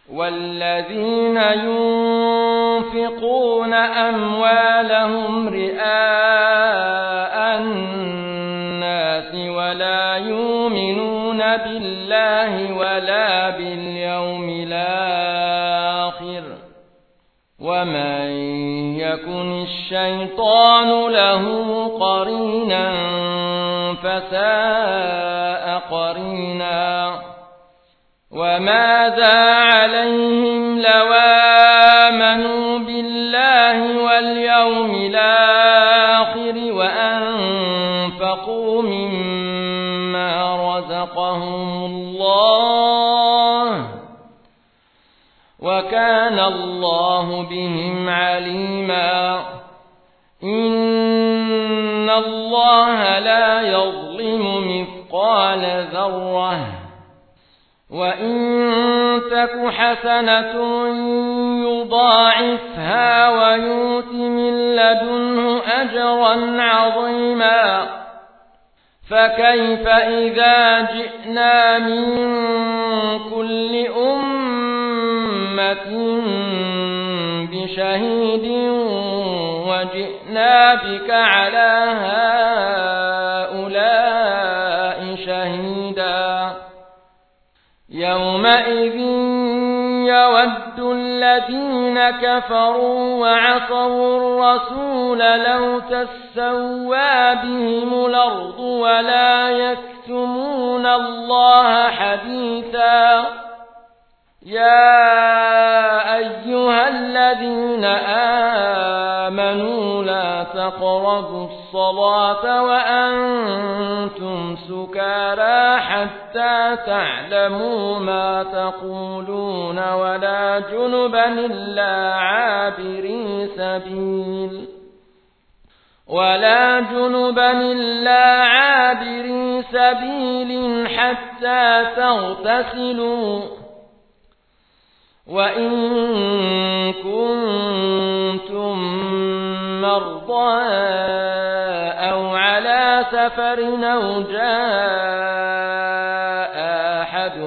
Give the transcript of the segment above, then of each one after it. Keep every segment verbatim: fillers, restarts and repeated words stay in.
والذين ينفقون أموالهم رئاء الناس ولا يؤمنون بالله ولا باليوم الآخر ومن يكن الشيطان له قرينا فساء قرينا وماذا عليهم لو آمنوا بالله واليوم الآخر وأنفقوا مما رزقهم الله وكان الله بهم عليما إن الله لا يظلم مثقال ذرة وإن تك حسنة يضاعفها ويؤت من لدنه أجرا عظيما فكيف إذا جئنا من كل أمة بشهيد وجئنا بك على هؤلاء شهيدا يومئذ يود الذين كفروا وعصوا الرسول لو تسوى بهم الأرض ولا يكتمون الله حديثا يا أيها الذين آمنوا لا تقربوا الصلاة وأنتم سكارى حتى تعلموا ما تقولون ولا جنبا إلا عابري سبيل ولا جنبا إلا عابري سبيل حتى تغتسلوا وإن كنتم مرضى أو على سفر أو جاء أحد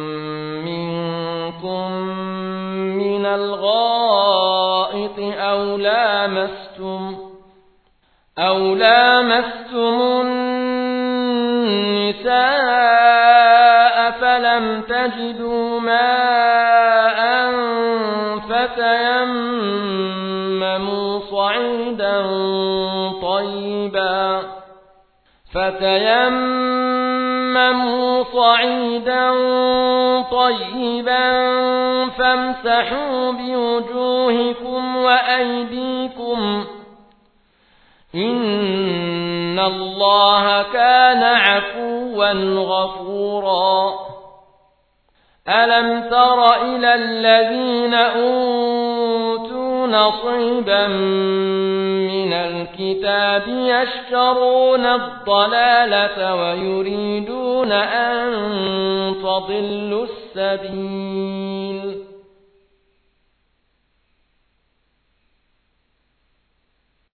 منكم من الغائط أو لامستم أو لامستم النساء فلم تجدوا ماء فتيمموا صعيدا طيبا فتيمموا صعيدا طيبا فامسحوا بوجوهكم وأيديكم إن الله كان عفوا غفورا ألم تر إلى الذين أوتوا نصيبا من الكتاب يشترون الضلالة ويريدون أن تضلوا السبيل